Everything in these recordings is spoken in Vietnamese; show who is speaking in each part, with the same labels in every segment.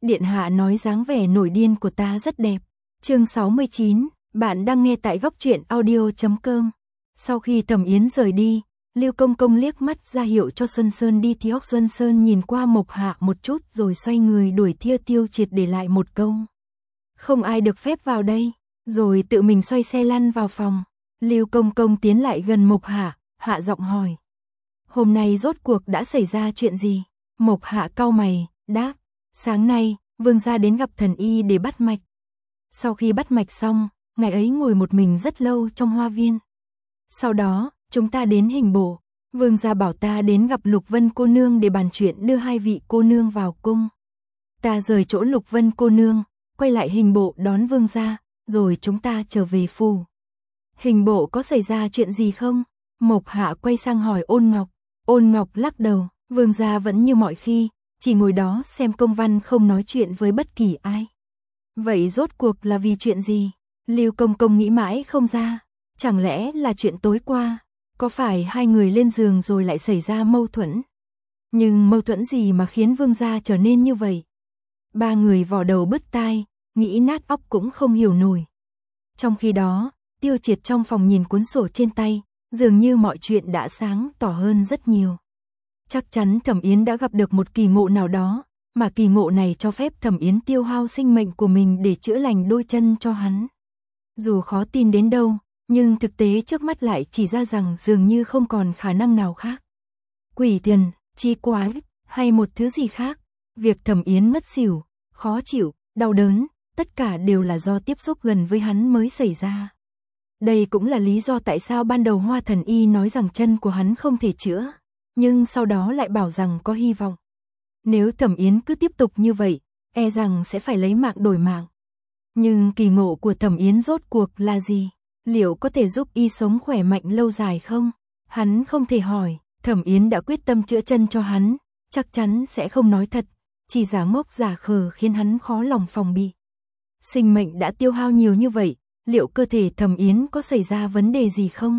Speaker 1: Điện hạ nói dáng vẻ nổi điên của ta rất đẹp. Chương 69, bạn đang nghe tại góc truyện audio.com. Sau khi Thẩm Yến rời đi, Lưu Công Công liếc mắt ra hiệu cho Xuân Sơn đi thì Hoắc Xuân Sơn nhìn qua Mộc Hạ một chút rồi xoay người đuổi theo Tiêu Triệt để lại một câu. Không ai được phép vào đây, rồi tự mình xoay xe lăn vào phòng. Lưu Công Công tiến lại gần Mộc Hạ, hạ giọng hỏi. Hôm nay rốt cuộc đã xảy ra chuyện gì? Mộc Hạ cau mày, đáp. Sáng nay, vương gia đến gặp thần y để bắt mạch. Sau khi bắt mạch xong, ngài ấy ngồi một mình rất lâu trong hoa viên. Sau đó, chúng ta đến Hình Bộ. Vương gia bảo ta đến gặp Lục Vân cô nương để bàn chuyện đưa hai vị cô nương vào cung. Ta rời chỗ Lục Vân cô nương, quay lại Hình Bộ đón vương gia, rồi chúng ta trở về phủ. Hình Bộ có xảy ra chuyện gì không? Mộc Hạ quay sang hỏi Ôn Ngọc. Ôn Ngọc lắc đầu, vương gia vẫn như mọi khi, chỉ ngồi đó xem công văn không nói chuyện với bất kỳ ai. Vậy rốt cuộc là vì chuyện gì? Lưu Công Công nghĩ mãi không ra. Chẳng lẽ là chuyện tối qua? Có phải hai người lên giường rồi lại xảy ra mâu thuẫn? Nhưng mâu thuẫn gì mà khiến vương gia trở nên như vậy? Ba người vò đầu bứt tai, nghĩ nát óc cũng không hiểu nổi. Trong khi đó, Tiêu Triệt trong phòng nhìn cuốn sổ trên tay, dường như mọi chuyện đã sáng tỏ hơn rất nhiều. Chắc chắn Thẩm Yến đã gặp được một kỳ ngộ nào đó, mà kỳ ngộ này cho phép Thẩm Yến tiêu hao sinh mệnh của mình để chữa lành đôi chân cho hắn. Dù khó tin đến đâu, nhưng thực tế trước mắt lại chỉ ra rằng dường như không còn khả năng nào khác. Quỷ tiền, chi quái, hay một thứ gì khác, việc Thẩm Yến mất xỉu, khó chịu, đau đớn, tất cả đều là do tiếp xúc gần với hắn mới xảy ra. Đây cũng là lý do tại sao ban đầu Hoa Thần Y nói rằng chân của hắn không thể chữa, nhưng sau đó lại bảo rằng có hy vọng. Nếu Thẩm Yến cứ tiếp tục như vậy, e rằng sẽ phải lấy mạng đổi mạng. Nhưng kỳ ngộ của Thẩm Yến rốt cuộc là gì? Liệu có thể giúp y sống khỏe mạnh lâu dài không? Hắn không thể hỏi, Thẩm Yến đã quyết tâm chữa chân cho hắn, chắc chắn sẽ không nói thật, chỉ giả ngốc giả khờ khiến hắn khó lòng phòng bị. Sinh mệnh đã tiêu hao nhiều như vậy, liệu cơ thể Thẩm Yến có xảy ra vấn đề gì không?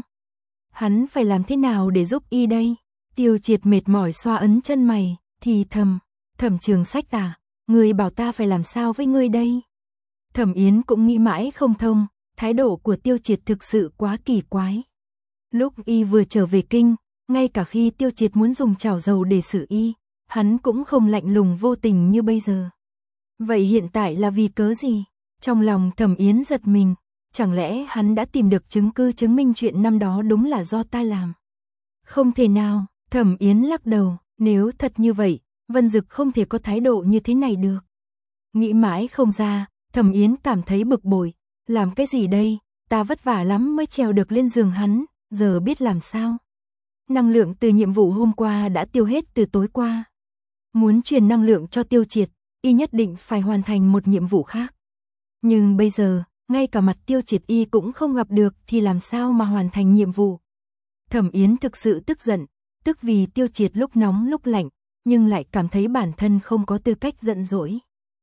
Speaker 1: Hắn phải làm thế nào để giúp y đây? Tiêu Triệt mệt mỏi xoa ấn chân mày, thì thầm, Thẩm Trường Sách à, ngươi bảo ta phải làm sao với ngươi đây? Thẩm Yến cũng nghĩ mãi không thông, thái độ của Tiêu Triệt thực sự quá kỳ quái. Lúc y vừa trở về kinh, ngay cả khi Tiêu Triệt muốn dùng chảo dầu để xử y, hắn cũng không lạnh lùng vô tình như bây giờ. Vậy hiện tại là vì cớ gì? Trong lòng Thẩm Yến giật mình, chẳng lẽ hắn đã tìm được chứng cứ chứng minh chuyện năm đó đúng là do ta làm? Không thể nào, Thẩm Yến lắc đầu, nếu thật như vậy, Vân Dực không thể có thái độ như thế này được. Nghĩ mãi không ra, Thẩm Yến cảm thấy bực bội, làm cái gì đây, ta vất vả lắm mới trèo được lên giường hắn, giờ biết làm sao. Năng lượng từ nhiệm vụ hôm qua đã tiêu hết từ tối qua. Muốn truyền năng lượng cho Tiêu Triệt, y nhất định phải hoàn thành một nhiệm vụ khác. Nhưng bây giờ, ngay cả mặt Tiêu Triệt y cũng không gặp được thì làm sao mà hoàn thành nhiệm vụ. Thẩm Yến thực sự tức giận, tức vì Tiêu Triệt lúc nóng lúc lạnh, nhưng lại cảm thấy bản thân không có tư cách giận dỗi.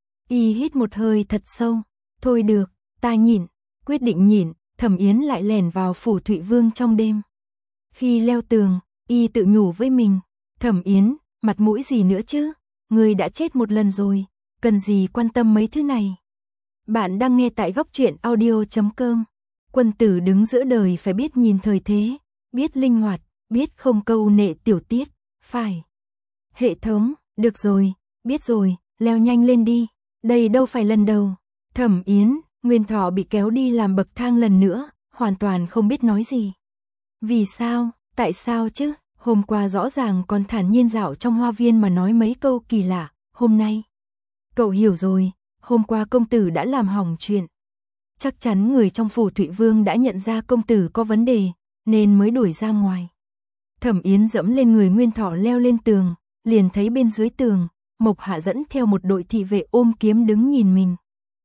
Speaker 1: Y hít một hơi thật sâu, thôi được, ta nhịn, quyết định nhịn, Thẩm Yến lại lẻn vào phủ Thụy Vương trong đêm. Khi leo tường, y tự nhủ với mình, Thẩm Yến, mặt mũi gì nữa chứ, người đã chết một lần rồi, cần gì quan tâm mấy thứ này. Bạn đang nghe tại góc truyện audio.com. Quân tử đứng giữa đời phải biết nhìn thời thế, biết linh hoạt, biết không câu nệ tiểu tiết, phải. Hệ thống, được rồi, biết rồi, leo nhanh lên đi, đây đâu phải lần đầu. Thẩm Yến, Nguyên Thọ bị kéo đi làm bậc thang lần nữa, hoàn toàn không biết nói gì. Vì sao, tại sao chứ, hôm qua rõ ràng còn thản nhiên dạo trong hoa viên mà nói mấy câu kỳ lạ, hôm nay. Cậu hiểu rồi, hôm qua công tử đã làm hỏng chuyện. Chắc chắn người trong phủ Thụy Vương đã nhận ra công tử có vấn đề, nên mới đuổi ra ngoài. Thẩm Yến dẫm lên người Nguyên Thọ leo lên tường, liền thấy bên dưới tường, Mộc Hạ dẫn theo một đội thị vệ ôm kiếm đứng nhìn mình.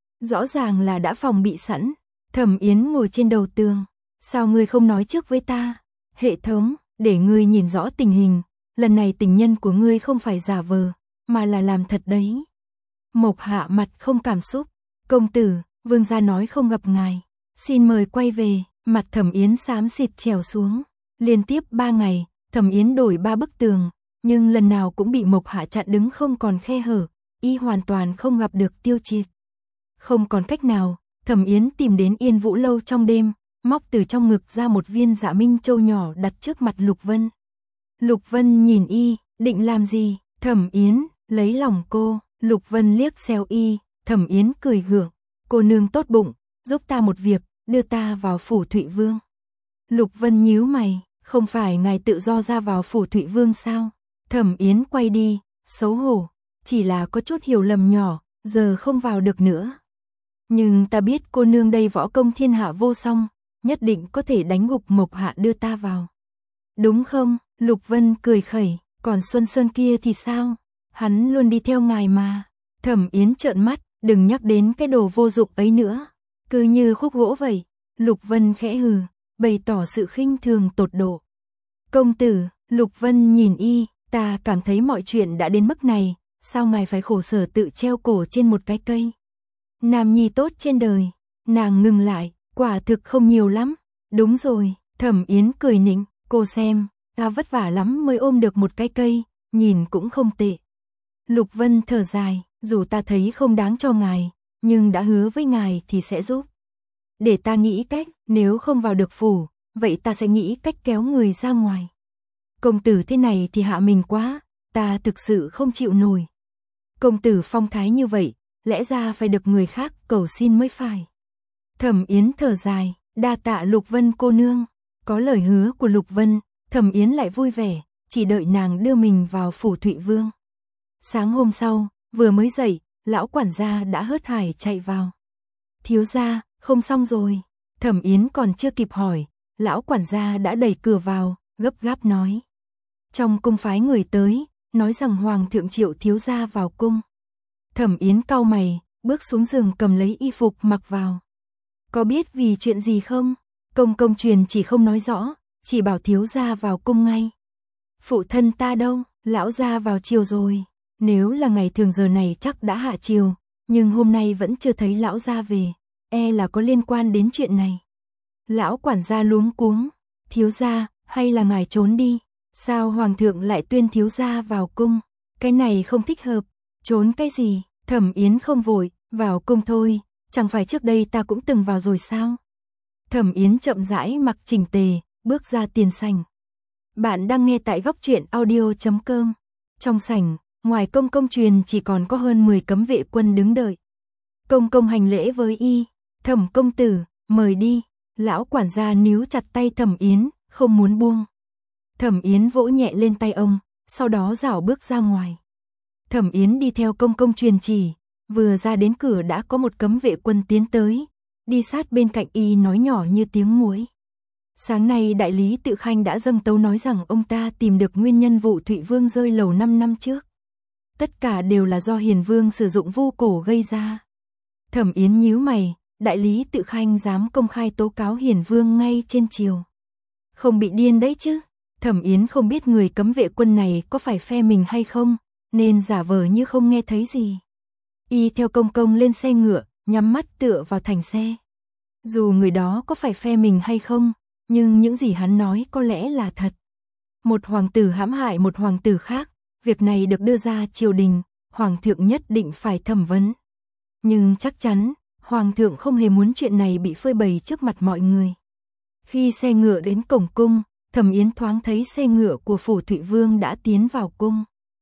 Speaker 1: Rõ ràng là đã phòng bị sẵn. Thẩm Yến ngồi trên đầu tường, sao ngươi không nói trước với ta? Hệ thống, để ngươi nhìn rõ tình hình, lần này tình nhân của ngươi không phải giả vờ, mà là làm thật đấy. Mộc Hạ mặt không cảm xúc, công tử, vương gia nói không gặp ngài, xin mời quay về. Mặt Thẩm Yến xám xịt trèo xuống. Liên tiếp 3 ngày, Thẩm Yến đổi 3 bức tường, nhưng lần nào cũng bị Mộc Hạ chặn đứng không còn khe hở, y hoàn toàn không gặp được Tiêu Triệt. Không còn cách nào, Thẩm Yến tìm đến Yên Vũ lâu trong đêm, móc từ trong ngực ra một viên Dạ Minh Châu nhỏ đặt trước mặt Lục Vân. Lục Vân nhìn y, định làm gì? Thẩm Yến, lấy lòng cô. Lục Vân liếc xéo y, Thẩm Yến cười gượng, cô nương tốt bụng, giúp ta một việc, đưa ta vào phủ Thụy Vương. Lục Vân nhíu mày, không phải ngài tự do ra vào phủ Thụy Vương sao? Thẩm Yến quay đi, xấu hổ, chỉ là có chút hiểu lầm nhỏ, giờ không vào được nữa. Nhưng ta biết cô nương đây võ công thiên hạ vô song, nhất định có thể đánh gục Mộc Hạ đưa ta vào. Đúng không? Lục Vân cười khẩy, còn Xuân Sơn kia thì sao? Hắn luôn đi theo ngài mà. Thẩm Yến trợn mắt, đừng nhắc đến cái đồ vô dụng ấy nữa. Cứ như khúc gỗ vậy. Lục Vân khẽ hừ, bày tỏ sự khinh thường tột độ. Công tử, Lục Vân nhìn y, ta cảm thấy mọi chuyện đã đến mức này, sao ngài phải khổ sở tự treo cổ trên một cái cây? Nam nhi tốt trên đời. Nàng ngừng lại, quả thực không nhiều lắm. Đúng rồi, Thẩm Yến cười nịnh, cô xem, ta vất vả lắm mới ôm được một cái cây, nhìn cũng không tệ. Lục Vân thở dài, dù ta thấy không đáng cho ngài, nhưng đã hứa với ngài thì sẽ giúp. Để ta nghĩ cách, nếu không vào được phủ, vậy ta sẽ nghĩ cách kéo người ra ngoài. Công tử thế này thì hạ mình quá, ta thực sự không chịu nổi. Công tử phong thái như vậy, lẽ ra phải được người khác cầu xin mới phải. Thẩm Yến thở dài, đa tạ Lục Vân cô nương. Có lời hứa của Lục Vân, Thẩm Yến lại vui vẻ, chỉ đợi nàng đưa mình vào phủ Thụy Vương. Sáng hôm sau, vừa mới dậy, lão quản gia đã hớt hải chạy vào. Thiếu gia, không xong rồi. Thẩm Yến còn chưa kịp hỏi, lão quản gia đã đẩy cửa vào, gấp gáp nói. Trong cung phái người tới, nói rằng Hoàng thượng triệu thiếu gia vào cung. Thẩm Yến cau mày, bước xuống giường cầm lấy y phục mặc vào. Có biết vì chuyện gì không? Công truyền chỉ không nói rõ, chỉ bảo thiếu gia vào cung ngay. Phụ thân ta đâu? Lão gia vào chiều rồi. Nếu là ngày thường giờ này chắc đã hạ chiều, nhưng hôm nay vẫn chưa thấy lão gia về, e là có liên quan đến chuyện này. Lão quản gia luống cuống, thiếu gia, hay là ngài trốn đi? Sao hoàng thượng lại tuyên thiếu gia vào cung? Cái này không thích hợp. Trốn cái gì? Thẩm Yến không vội, vào cung thôi, chẳng phải trước đây ta cũng từng vào rồi sao? Thẩm Yến chậm rãi mặc chỉnh tề, bước ra tiền sảnh. Bạn đang nghe tại góc truyện audio.com. Trong sảnh, ngoài công truyền chỉ còn có hơn 10 cấm vệ quân đứng đợi. Công hành lễ với y, Thẩm công tử, mời đi. Lão quản gia níu chặt tay Thẩm Yến, không muốn buông. Thẩm Yến vỗ nhẹ lên tay ông, sau đó rảo bước ra ngoài. Thẩm Yến đi theo công truyền chỉ, vừa ra đến cửa đã có một cấm vệ quân tiến tới, đi sát bên cạnh y nói nhỏ như tiếng muối. Sáng nay đại lý Tự Khanh đã dâng tấu nói rằng ông ta tìm được nguyên nhân vụ Thụy Vương rơi lầu 5 năm trước. Tất cả đều là do Hiền Vương sử dụng vu cổ gây ra. Thẩm Yến nhíu mày, đại lý Tự Khanh dám công khai tố cáo Hiền Vương ngay trên triều. Không bị điên đấy chứ. Thẩm Yến không biết người cấm vệ quân này có phải phe mình hay không, nên giả vờ như không nghe thấy gì. Y theo công lên xe ngựa, nhắm mắt tựa vào thành xe. Dù người đó có phải phe mình hay không, nhưng những gì hắn nói có lẽ là thật. Một hoàng tử hãm hại một hoàng tử khác, việc này được đưa ra triều đình, hoàng thượng nhất định phải thẩm vấn. Nhưng chắc chắn, hoàng thượng không hề muốn chuyện này bị phơi bày trước mặt mọi người. Khi xe ngựa đến cổng cung, Thẩm Yến thoáng thấy xe ngựa của phủ Thụy Vương đã tiến vào cung.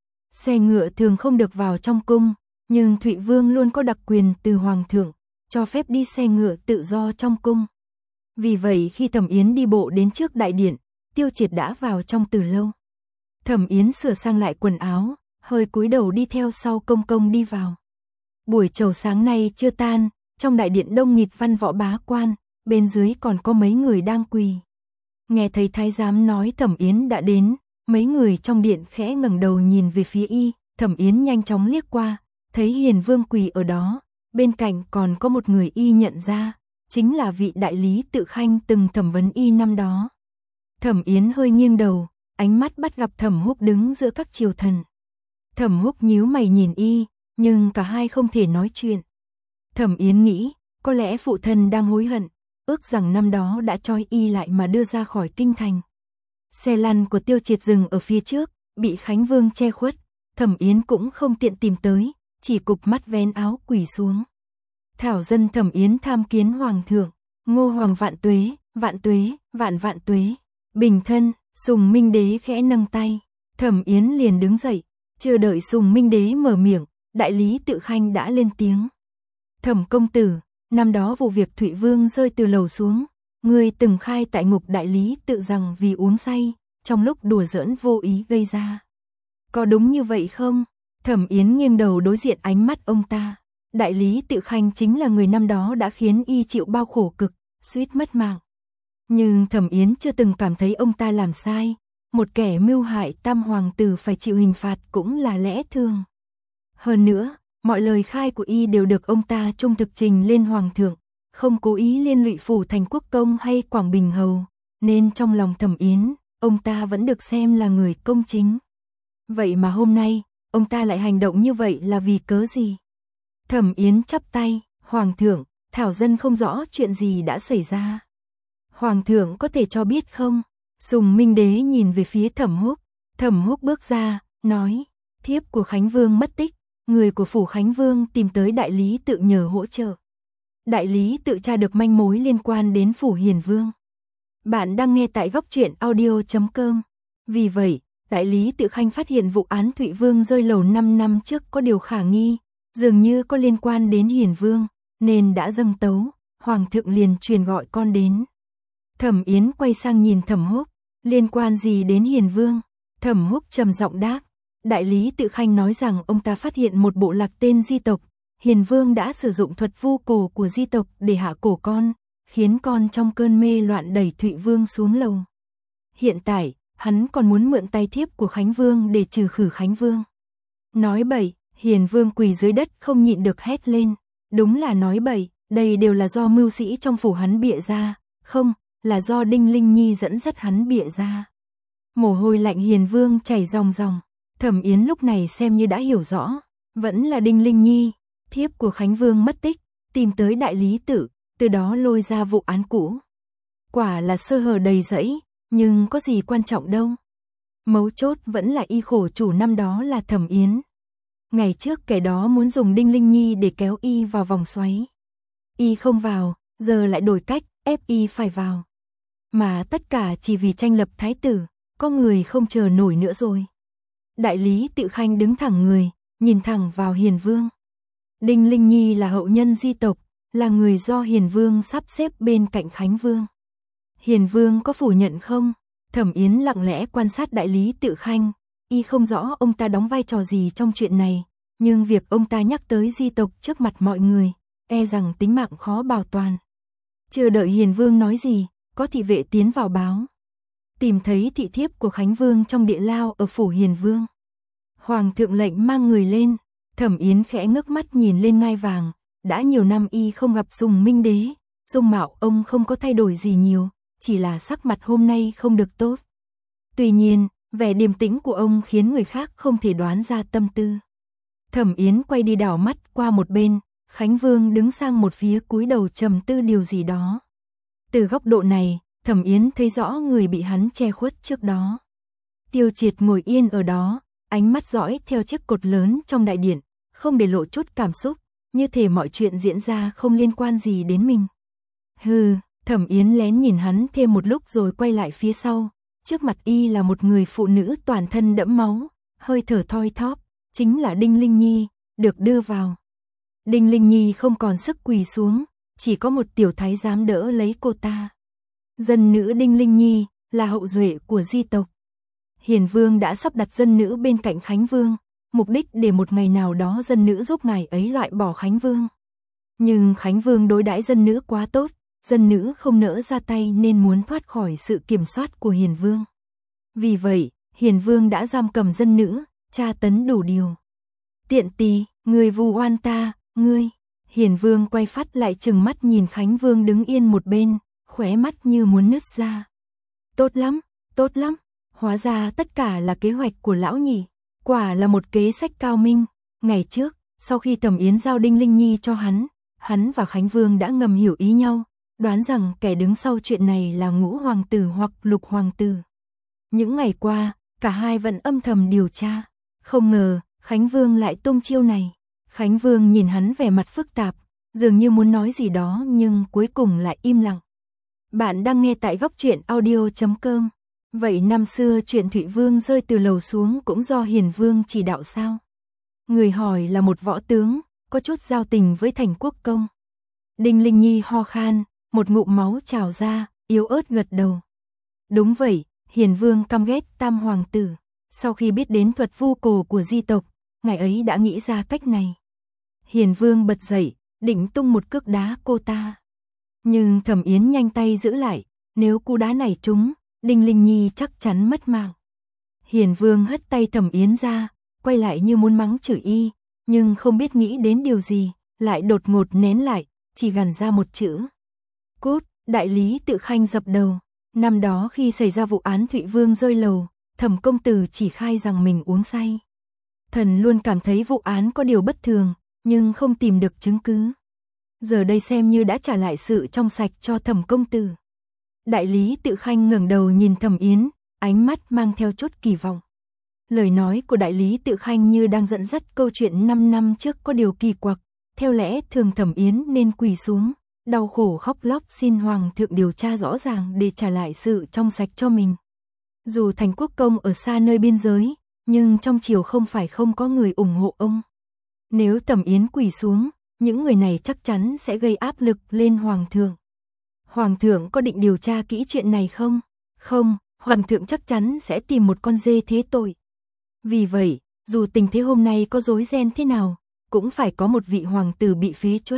Speaker 1: Xe ngựa thường không được vào trong cung, nhưng Thụy Vương luôn có đặc quyền từ hoàng thượng, cho phép đi xe ngựa tự do trong cung. Vì vậy khi Thẩm Yến đi bộ đến trước đại điện, Tiêu Triệt đã vào trong từ lâu. Thẩm Yến sửa sang lại quần áo, hơi cúi đầu đi theo sau công đi vào. Buổi trầu sáng nay chưa tan, trong đại điện đông nghịt văn võ bá quan, bên dưới còn có mấy người đang quỳ. Nghe thấy thái giám nói Thẩm Yến đã đến, mấy người trong điện khẽ ngẩng đầu nhìn về phía y, Thẩm Yến nhanh chóng liếc qua, thấy Hiền Vương quỳ ở đó, bên cạnh còn có một người y nhận ra, chính là vị đại lý Tự Khanh từng thẩm vấn y năm đó. Thẩm Yến hơi nghiêng đầu, ánh mắt bắt gặp Thẩm Húc đứng giữa các triều thần. Thẩm Húc nhíu mày nhìn y, nhưng cả hai không thể nói chuyện. Thẩm Yến nghĩ, có lẽ phụ thân đang hối hận, ước rằng năm đó đã trói y lại mà đưa ra khỏi kinh thành. Xe lăn của Tiêu Triệt dừng ở phía trước, bị Khánh Vương che khuất, Thẩm Yến cũng không tiện tìm tới, chỉ cụp mắt vén áo quỳ xuống. Thảo dân Thẩm Yến tham kiến hoàng thượng, Ngô hoàng vạn tuế, vạn tuế, vạn vạn tuế. Bình thân. Sùng Minh Đế khẽ nâng tay, Thẩm Yến liền đứng dậy, chưa đợi Sùng Minh Đế mở miệng, đại lý Tự Khanh đã lên tiếng. Thẩm công tử, năm đó vụ việc Thụy Vương rơi từ lầu xuống, ngươi từng khai tại ngục đại lý Tự rằng vì uống say, trong lúc đùa giỡn vô ý gây ra. Có đúng như vậy không? Thẩm Yến nghiêng đầu đối diện ánh mắt ông ta. Đại lý Tự Khanh chính là người năm đó đã khiến y chịu bao khổ cực, suýt mất mạng. Nhưng Thẩm Yến chưa từng cảm thấy ông ta làm sai, một kẻ mưu hại tam hoàng tử phải chịu hình phạt cũng là lẽ thường. Hơn nữa, mọi lời khai của y đều được ông ta trung thực trình lên hoàng thượng, không cố ý liên lụy phủ thành Quốc công hay Quảng Bình hầu, nên trong lòng Thẩm Yến, ông ta vẫn được xem là người công chính. Vậy mà hôm nay, ông ta lại hành động như vậy là vì cớ gì? Thẩm Yến chắp tay, hoàng thượng, thảo dân không rõ chuyện gì đã xảy ra. Hoàng thượng có thể cho biết không? Sùng Minh Đế nhìn về phía Thẩm Húc bước ra, nói, thiếp của Khánh Vương mất tích, người của phủ Khánh Vương tìm tới đại lý Tự nhờ hỗ trợ. Đại lý Tự tra được manh mối liên quan đến phủ Hiền Vương. Bạn đang nghe tại góc truyện audio.com. Vì vậy, đại lý Tự Khanh phát hiện vụ án Thụy Vương rơi lầu 5 năm trước có điều khả nghi, dường như có liên quan đến Hiền Vương, nên đã dâng tấu, hoàng thượng liền truyền gọi con đến. Thẩm Yến quay sang nhìn Thẩm Húc, liên quan gì đến Hiền Vương? Thẩm Húc trầm giọng đáp, đại lý Tự Khanh nói rằng ông ta phát hiện một bộ lạc tên di tộc, Hiền Vương đã sử dụng thuật vu cổ của di tộc để hạ cổ con, khiến con trong cơn mê loạn đẩy Thụy Vương xuống lầu. Hiện tại, hắn còn muốn mượn tay thiếp của Khánh Vương để trừ khử Khánh Vương. Nói bậy, Hiền Vương quỳ dưới đất không nhịn được hét lên, đúng là nói bậy, đây đều là do mưu sĩ trong phủ hắn bịa ra, không, là do Đinh Linh Nhi dẫn dắt hắn bịa ra. Mồ hôi lạnh Hiền Vương chảy ròng ròng, Thẩm Yến lúc này xem như đã hiểu rõ, vẫn là Đinh Linh Nhi, thiếp của Khánh Vương mất tích, tìm tới đại lý Tự, từ đó lôi ra vụ án cũ. Quả là sơ hở đầy rẫy, nhưng có gì quan trọng đâu. Mấu chốt vẫn là y khổ chủ năm đó là Thẩm Yến. Ngày trước kẻ đó muốn dùng Đinh Linh Nhi để kéo y vào vòng xoáy. Y không vào, giờ lại đổi cách, ép y phải vào. Mà tất cả chỉ vì tranh lập thái tử, có người không chờ nổi nữa rồi. Đại lý Tự Khanh đứng thẳng người, nhìn thẳng vào Hiền Vương. Đinh Linh Nhi là hậu nhân di tộc, là người do Hiền Vương sắp xếp bên cạnh Khánh Vương. Hiền Vương có phủ nhận không? Thẩm Yến lặng lẽ quan sát đại lý Tự Khanh, y không rõ ông ta đóng vai trò gì trong chuyện này, nhưng việc ông ta nhắc tới di tộc trước mặt mọi người, e rằng tính mạng khó bảo toàn. Chưa đợi Hiền Vương nói gì, có thị vệ tiến vào báo. Tìm thấy thị thiếp của Khánh Vương trong địa lao ở phủ Hiền Vương. Hoàng thượng lệnh mang người lên, Thẩm Yến khẽ ngước mắt nhìn lên ngai vàng, đã nhiều năm y không gặp Sùng Minh Đế, dung mạo ông không có thay đổi gì nhiều, chỉ là sắc mặt hôm nay không được tốt. Tuy nhiên, vẻ điềm tĩnh của ông khiến người khác không thể đoán ra tâm tư. Thẩm Yến quay đi đảo mắt qua một bên, Khánh Vương đứng sang một phía cúi đầu trầm tư điều gì đó. Từ góc độ này, Thẩm Yến thấy rõ người bị hắn che khuất trước đó. Tiêu Triệt ngồi yên ở đó, ánh mắt dõi theo chiếc cột lớn trong đại điện, không để lộ chút cảm xúc, như thể mọi chuyện diễn ra không liên quan gì đến mình. Hừ, Thẩm Yến lén nhìn hắn thêm một lúc rồi quay lại phía sau, trước mặt y là một người phụ nữ toàn thân đẫm máu, hơi thở thoi thóp, chính là Đinh Linh Nhi, được đưa vào. Đinh Linh Nhi không còn sức quỳ xuống, chỉ có một tiểu thái giám đỡ lấy cô ta. Dân nữ Đinh Linh Nhi là hậu duệ của di tộc. Hiền Vương đã sắp đặt dân nữ bên cạnh Khánh Vương, mục đích để một ngày nào đó dân nữ giúp ngài ấy loại bỏ Khánh Vương. Nhưng Khánh Vương đối đãi dân nữ quá tốt, dân nữ không nỡ ra tay nên muốn thoát khỏi sự kiểm soát của Hiền Vương. Vì vậy, Hiền Vương đã giam cầm dân nữ, tra tấn đủ điều. Tiện tỳ, người vu oan ta, ngươi. Hiền Vương quay phát lại trừng mắt nhìn Khánh Vương đứng yên một bên, khóe mắt như muốn nứt ra. Tốt lắm, tốt lắm. Hóa ra tất cả là kế hoạch của lão nhỉ. Quả là một kế sách cao minh. Ngày trước, sau khi Thẩm Yến giao Đinh Linh Nhi cho hắn và Khánh Vương đã ngầm hiểu ý nhau, đoán rằng kẻ đứng sau chuyện này là Ngũ hoàng tử hoặc Lục hoàng tử. Những ngày qua, cả hai vẫn âm thầm điều tra. Không ngờ, Khánh Vương lại tung chiêu này. Khánh Vương nhìn hắn vẻ mặt phức tạp, dường như muốn nói gì đó nhưng cuối cùng lại im lặng. Bạn đang nghe tại góc truyện audio.com. Vậy năm xưa chuyện Thụy Vương rơi từ lầu xuống cũng do Hiền Vương chỉ đạo sao? Người hỏi là một võ tướng, có chút giao tình với Thành Quốc Công. Đinh Linh Nhi ho khan, một ngụm máu trào ra, yếu ớt gật đầu. Đúng vậy, Hiền Vương căm ghét Tam Hoàng tử. Sau khi biết đến thuật vu cổ của di tộc, ngài ấy đã nghĩ ra cách này. Hiền Vương bật dậy, định tung một cước đá cô ta. Nhưng Thẩm Yến nhanh tay giữ lại, nếu cú đá này trúng, Đinh Linh Nhi chắc chắn mất mạng. Hiền Vương hất tay Thẩm Yến ra, quay lại như muốn mắng chửi y, nhưng không biết nghĩ đến điều gì, lại đột ngột nén lại, chỉ gằn ra một chữ. Cút. Đại lý Tự Khanh dập đầu. Năm đó khi xảy ra vụ án Thụy Vương rơi lầu, Thẩm công tử chỉ khai rằng mình uống say. Thần luôn cảm thấy vụ án có điều bất thường, nhưng không tìm được chứng cứ. Giờ đây xem như đã trả lại sự trong sạch cho Thẩm công tử. Đại lý Tự Khanh ngẩng đầu nhìn Thẩm Yến, ánh mắt mang theo chút kỳ vọng. Lời nói của đại lý Tự Khanh như đang dẫn dắt câu chuyện 5 năm trước có điều kỳ quặc. Theo lẽ thường Thẩm Yến nên quỳ xuống, đau khổ khóc lóc xin Hoàng thượng điều tra rõ ràng để trả lại sự trong sạch cho mình. Dù Thành Quốc Công ở xa nơi biên giới, nhưng trong triều không phải không có người ủng hộ ông. Nếu Thẩm Yến quỳ xuống, những người này chắc chắn sẽ gây áp lực lên Hoàng thượng. Hoàng thượng có định điều tra kỹ chuyện này không? Không, Hoàng thượng chắc chắn sẽ tìm một con dê thế tội. Vì vậy, dù tình thế hôm nay có rối ren thế nào, cũng phải có một vị hoàng tử bị phế truất.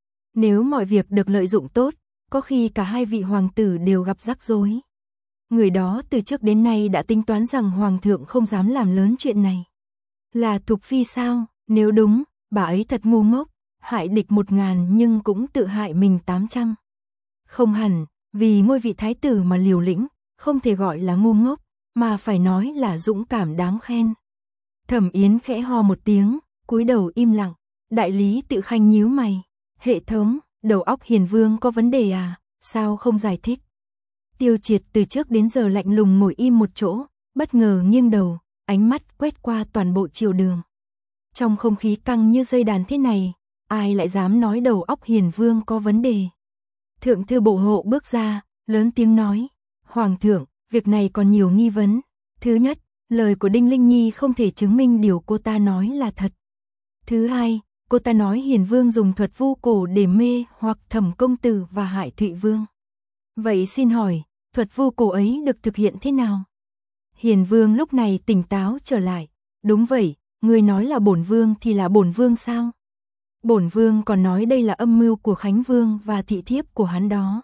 Speaker 1: Nếu mọi việc được lợi dụng tốt, có khi cả hai vị hoàng tử đều gặp rắc rối. Người đó từ trước đến nay đã tính toán rằng hoàng thượng không dám làm lớn chuyện này. Là Thục Phi sao? Nếu đúng, bà ấy thật ngu ngốc, hại địch 1000 nhưng cũng tự hại mình 800. Không hẳn, vì ngôi vị thái tử mà liều lĩnh, không thể gọi là ngu ngốc, mà phải nói là dũng cảm đáng khen. Thẩm Yến khẽ ho một tiếng, cúi đầu im lặng. Đại lý Tự Khanh nhíu mày. Hệ thống, đầu óc Hiền Vương có vấn đề à, sao không giải thích? Tiêu Triệt từ trước đến giờ lạnh lùng ngồi im một chỗ, bất ngờ nghiêng đầu, ánh mắt quét qua toàn bộ triều đường. Trong không khí căng như dây đàn thế này, ai lại dám nói đầu óc Hiền Vương có vấn đề? Thượng thư bộ hộ bước ra, lớn tiếng nói. Hoàng thượng, việc này còn nhiều nghi vấn. Thứ nhất, lời của Đinh Linh Nhi không thể chứng minh điều cô ta nói là thật. Thứ hai, cô ta nói Hiền Vương dùng thuật vu cổ để mê hoặc Thẩm công tử và hại Thụy Vương. Vậy xin hỏi, thuật vu cổ ấy được thực hiện thế nào? Hiền Vương lúc này tỉnh táo trở lại. Đúng vậy, người nói là bổn vương thì là bổn vương sao? Bổn vương còn nói đây là âm mưu của Khánh Vương và thị thiếp của hắn đó.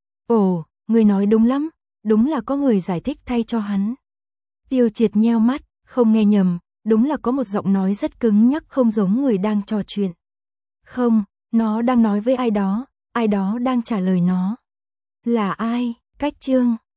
Speaker 1: Ồ, người nói đúng lắm, đúng là có người giải thích thay cho hắn. Tiêu Triệt nheo mắt, không nghe nhầm, đúng là có một giọng nói rất cứng nhắc không giống người đang trò chuyện. Không, nó đang nói với ai đó đang trả lời nó. Là ai? Cách Chương